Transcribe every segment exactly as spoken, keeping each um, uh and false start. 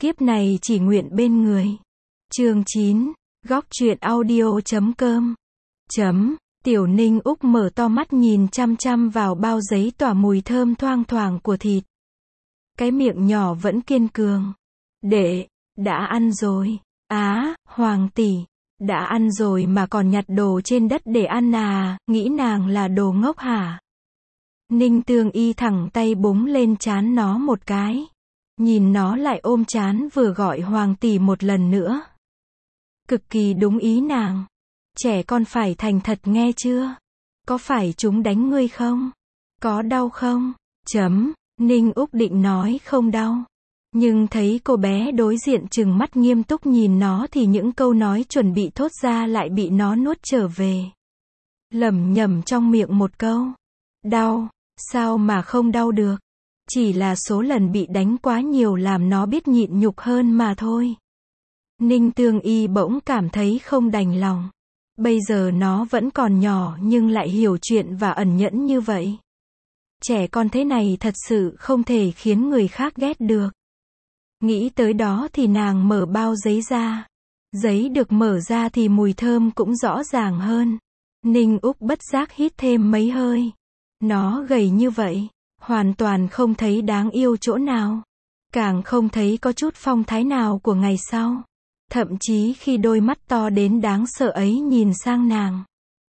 Kiếp này chỉ nguyện bên người. Chương chín. Góc truyện audio chấm com. Chấm. Tiểu Ninh Úc mở to mắt nhìn chăm chăm vào bao giấy tỏa mùi thơm thoang thoảng của thịt. Cái miệng nhỏ vẫn kiên cường. Đệ, đã ăn rồi. Á, Hoàng tỷ, đã ăn rồi mà còn nhặt đồ trên đất để ăn à, nghĩ nàng là đồ ngốc hả? Ninh Tương Y thẳng tay búng lên trán nó một cái. Nhìn nó lại ôm trán vừa gọi Hoàng tỷ một lần nữa. Cực kỳ đúng ý nàng. Trẻ con phải thành thật nghe chưa? Có phải chúng đánh ngươi không? Có đau không? Chấm. Ninh Úc định nói không đau. Nhưng thấy cô bé đối diện trừng mắt nghiêm túc nhìn nó thì những câu nói chuẩn bị thốt ra lại bị nó nuốt trở về. Lẩm nhẩm trong miệng một câu. Đau, sao mà không đau được? Chỉ là số lần bị đánh quá nhiều làm nó biết nhịn nhục hơn mà thôi. Ninh Tương Y bỗng cảm thấy không đành lòng. Bây giờ nó vẫn còn nhỏ nhưng lại hiểu chuyện và ẩn nhẫn như vậy. Trẻ con thế này thật sự không thể khiến người khác ghét được. Nghĩ tới đó thì nàng mở bao giấy ra. Giấy được mở ra thì mùi thơm cũng rõ ràng hơn. Ninh Úc bất giác hít thêm mấy hơi. Nó gầy như vậy, hoàn toàn không thấy đáng yêu chỗ nào. Càng không thấy có chút phong thái nào của ngày sau. Thậm chí khi đôi mắt to đến đáng sợ ấy nhìn sang nàng.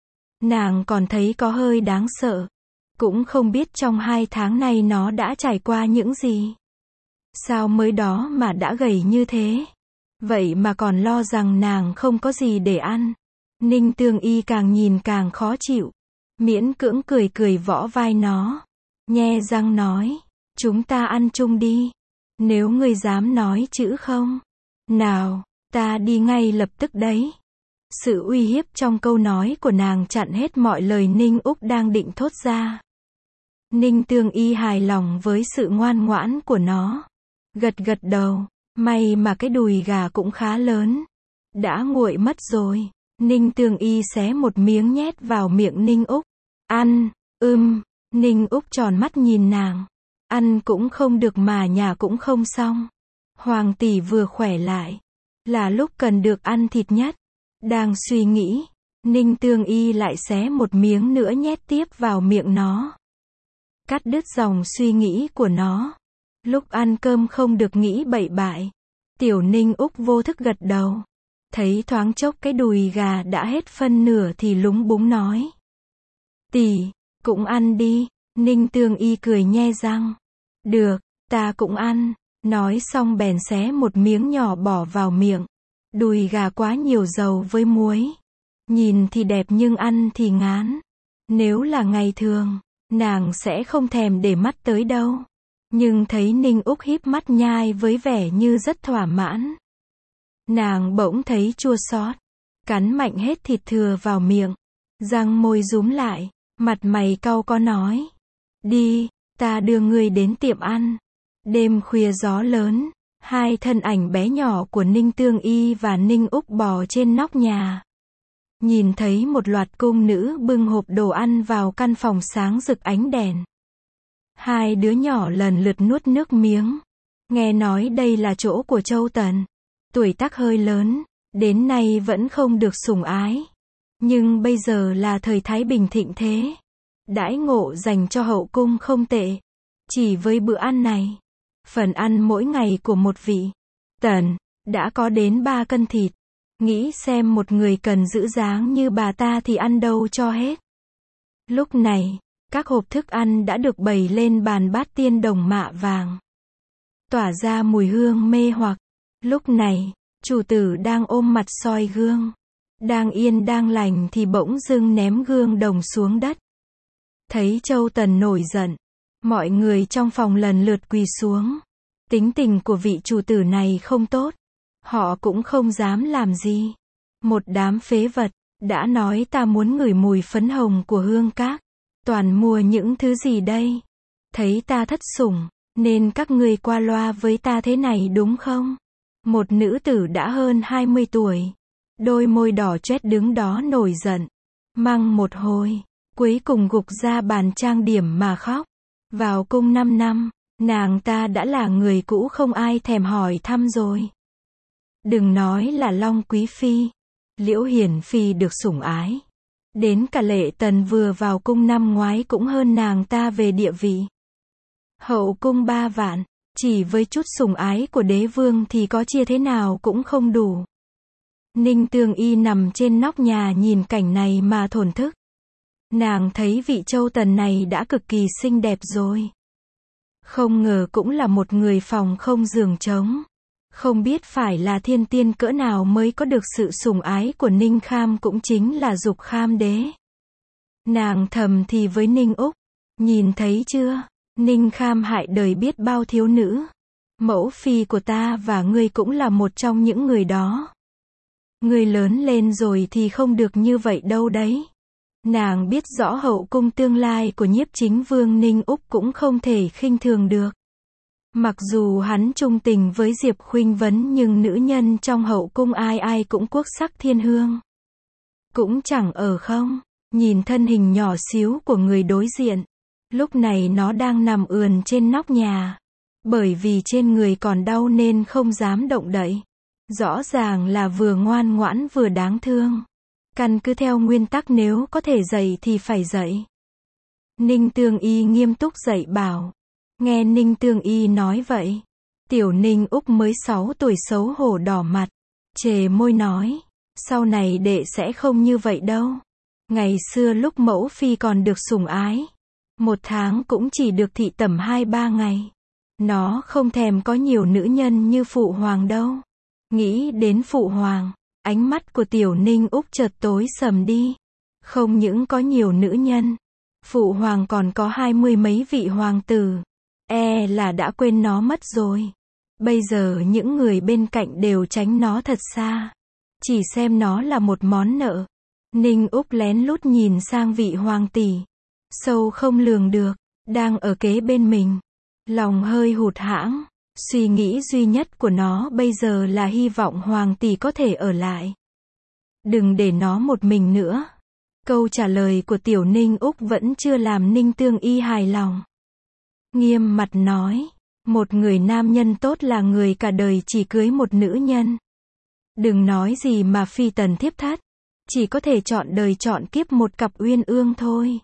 Nàng còn thấy có hơi đáng sợ. Cũng không biết trong hai tháng này nó đã trải qua những gì. Sao mới đó mà đã gầy như thế? Vậy mà còn lo rằng nàng không có gì để ăn. Ninh Tương Y càng nhìn càng khó chịu. Miễn cưỡng cười cười võ vai nó. Nhe răng nói. Chúng ta ăn chung đi. Nếu ngươi dám nói chữ không. Nào, ta đi ngay lập tức đấy. Sự uy hiếp trong câu nói của nàng chặn hết mọi lời Ninh Úc đang định thốt ra. Ninh Tương Y hài lòng với sự ngoan ngoãn của nó. Gật gật đầu. May mà cái đùi gà cũng khá lớn. Đã nguội mất rồi. Ninh Tương Y xé một miếng nhét vào miệng Ninh Úc. Ăn, ưm. Ninh Úc tròn mắt nhìn nàng. Ăn cũng không được mà nhà cũng không xong. Hoàng tỷ vừa khỏe lại. Là lúc cần được ăn thịt nhất. Đang suy nghĩ. Ninh Tương Y lại xé một miếng nữa nhét tiếp vào miệng nó. Cắt đứt dòng suy nghĩ của nó. Lúc ăn cơm không được nghĩ bậy bại. Tiểu Ninh Úc vô thức gật đầu. Thấy thoáng chốc cái đùi gà đã hết phân nửa thì lúng búng nói. Tỷ, cũng ăn đi. Ninh Tương Y cười nhe răng. Được, ta cũng ăn. Nói xong bèn xé một miếng nhỏ bỏ vào miệng. Đùi gà quá nhiều dầu với muối. Nhìn thì đẹp nhưng ăn thì ngán. Nếu là ngày thường, nàng sẽ không thèm để mắt tới đâu. Nhưng thấy Ninh Úc híp mắt nhai với vẻ như rất thỏa mãn. Nàng bỗng thấy chua xót. Cắn mạnh hết thịt thừa vào miệng. Răng môi rúm lại. Mặt mày cau có nói. Đi, ta đưa ngươi đến tiệm ăn. Đêm khuya gió lớn. Hai thân ảnh bé nhỏ của Ninh Tương Y và Ninh Úc bò trên nóc nhà. Nhìn thấy một loạt cung nữ bưng hộp đồ ăn vào căn phòng sáng rực ánh đèn. Hai đứa nhỏ lần lượt nuốt nước miếng. Nghe nói đây là chỗ của Châu Tần. Tuổi tác hơi lớn, đến nay vẫn không được sủng ái. Nhưng bây giờ là thời Thái Bình thịnh thế. Đãi ngộ dành cho hậu cung không tệ. Chỉ với bữa ăn này, phần ăn mỗi ngày của một vị Tần, đã có đến ba cân thịt. Nghĩ xem một người cần giữ dáng như bà ta thì ăn đâu cho hết. Lúc này, các hộp thức ăn đã được bày lên bàn bát tiên đồng mạ vàng. Tỏa ra mùi hương mê hoặc. Lúc này, chủ tử đang ôm mặt soi gương. Đang yên đang lành thì bỗng dưng ném gương đồng xuống đất. Thấy Châu Tần nổi giận. Mọi người trong phòng lần lượt quỳ xuống. Tính tình của vị chủ tử này không tốt. Họ cũng không dám làm gì. Một đám phế vật. Đã nói ta muốn ngửi mùi phấn hồng của hương các. Toàn mua những thứ gì đây? Thấy ta thất sủng, nên các ngươi qua loa với ta thế này đúng không? Một nữ tử đã hơn hai mươi tuổi. Đôi môi đỏ chét đứng đó nổi giận. Măng một hồi. Cuối cùng gục ra bàn trang điểm mà khóc. Vào cung năm năm. Nàng ta đã là người cũ không ai thèm hỏi thăm rồi. Đừng nói là Long Quý Phi. Liễu Hiển Phi được sủng ái. Đến cả Lệ Tần vừa vào cung năm ngoái cũng hơn nàng ta về địa vị. Hậu cung ba vạn, chỉ với chút sủng ái của đế vương thì có chia thế nào cũng không đủ. Ninh Tương Y nằm trên nóc nhà nhìn cảnh này mà thổn thức. Nàng thấy vị Châu Tần này đã cực kỳ xinh đẹp rồi. Không ngờ cũng là một người phòng không giường trống. Không biết phải là thiên tiên cỡ nào mới có được sự sủng ái của Ninh Kham, cũng chính là Dục Kham đế. Nàng thầm thì với Ninh Úc, nhìn thấy chưa, Ninh Kham hại đời biết bao thiếu nữ. Mẫu phi của ta và ngươi cũng là một trong những người đó. Ngươi lớn lên rồi thì không được như vậy đâu đấy. Nàng biết rõ hậu cung tương lai của Nhiếp Chính Vương, Ninh Úc cũng không thể khinh thường được. Mặc dù hắn trung tình với Diệp Khuynh Vấn nhưng nữ nhân trong hậu cung ai ai cũng quốc sắc thiên hương. Cũng chẳng ở không, nhìn thân hình nhỏ xíu của người đối diện. Lúc này nó đang nằm ườn trên nóc nhà. Bởi vì trên người còn đau nên không dám động đậy. Rõ ràng là vừa ngoan ngoãn vừa đáng thương. Căn cứ theo nguyên tắc nếu có thể dậy thì phải dậy. Ninh Tương Y nghiêm túc dạy bảo. Nghe Ninh Tương Y nói vậy, tiểu Ninh Úc mới sáu tuổi xấu hổ đỏ mặt, chề môi nói, sau này đệ sẽ không như vậy đâu. Ngày xưa lúc mẫu phi còn được sủng ái, một tháng cũng chỉ được thị tẩm hai ba ngày. Nó không thèm có nhiều nữ nhân như phụ hoàng đâu. Nghĩ đến phụ hoàng, ánh mắt của tiểu Ninh Úc chợt tối sầm đi. Không những có nhiều nữ nhân, phụ hoàng còn có hai mươi mấy vị hoàng tử. E là đã quên nó mất rồi. Bây giờ những người bên cạnh đều tránh nó thật xa. Chỉ xem nó là một món nợ. Ninh Úc lén lút nhìn sang vị hoàng tỷ. Sâu không lường được, đang ở kế bên mình. Lòng hơi hụt hẫng. Suy nghĩ duy nhất của nó bây giờ là hy vọng hoàng tỷ có thể ở lại. Đừng để nó một mình nữa. Câu trả lời của tiểu Ninh Úc vẫn chưa làm Ninh Tương Y hài lòng. Nghiêm mặt nói, một người nam nhân tốt là người cả đời chỉ cưới một nữ nhân. Đừng nói gì mà phi tần thiếp thất, chỉ có thể chọn đời chọn kiếp một cặp uyên ương thôi.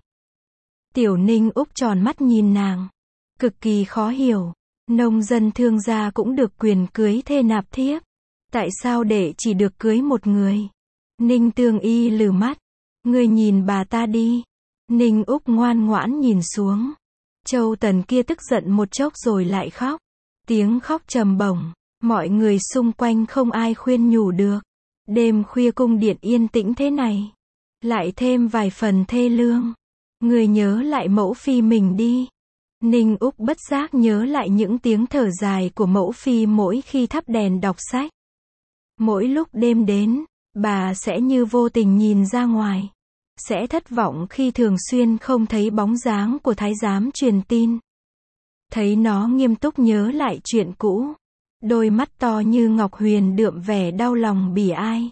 Tiểu Ninh Úc tròn mắt nhìn nàng, cực kỳ khó hiểu. Nông dân thương gia cũng được quyền cưới thê nạp thiếp. Tại sao đệ chỉ được cưới một người? Ninh Tương Y lừ mắt, ngươi nhìn bà ta đi. Ninh Úc ngoan ngoãn nhìn xuống. Châu Tần kia tức giận một chốc rồi lại khóc. Tiếng khóc trầm bổng, mọi người xung quanh không ai khuyên nhủ được. Đêm khuya cung điện yên tĩnh thế này, lại thêm vài phần thê lương. Người nhớ lại mẫu phi mình đi. Ninh Úc bất giác nhớ lại những tiếng thở dài của mẫu phi mỗi khi thắp đèn đọc sách. Mỗi lúc đêm đến, bà sẽ như vô tình nhìn ra ngoài. Sẽ thất vọng khi thường xuyên không thấy bóng dáng của thái giám truyền tin. Thấy nó nghiêm túc nhớ lại chuyện cũ. Đôi mắt to như ngọc huyền đượm vẻ đau lòng bỉ ai.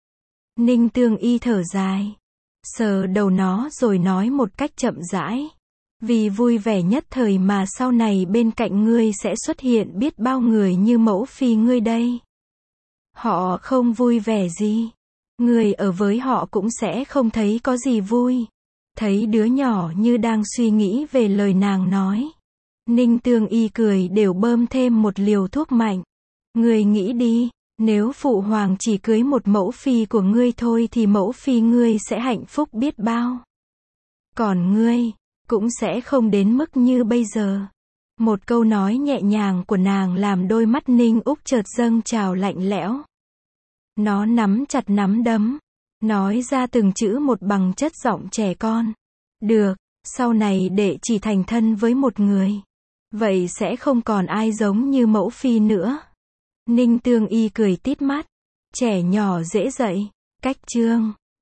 Ninh Tương Y thở dài, sờ đầu nó rồi nói một cách chậm rãi. Vì vui vẻ nhất thời mà sau này bên cạnh ngươi sẽ xuất hiện biết bao người như mẫu phi ngươi đây. Họ không vui vẻ gì. Người ở với họ cũng sẽ không thấy có gì vui. Thấy đứa nhỏ như đang suy nghĩ về lời nàng nói. Ninh Tương Y cười đều bơm thêm một liều thuốc mạnh. Ngươi nghĩ đi, nếu phụ hoàng chỉ cưới một mẫu phi của ngươi thôi thì mẫu phi ngươi sẽ hạnh phúc biết bao. Còn ngươi, cũng sẽ không đến mức như bây giờ. Một câu nói nhẹ nhàng của nàng làm đôi mắt Ninh Úc chợt dâng trào lạnh lẽo. Nó nắm chặt nắm đấm, nói ra từng chữ một bằng chất giọng trẻ con. Được, sau này đệ chỉ thành thân với một người. Vậy sẽ không còn ai giống như mẫu phi nữa. Ninh Tương Y cười tít mắt. Trẻ nhỏ dễ dạy. Cách chương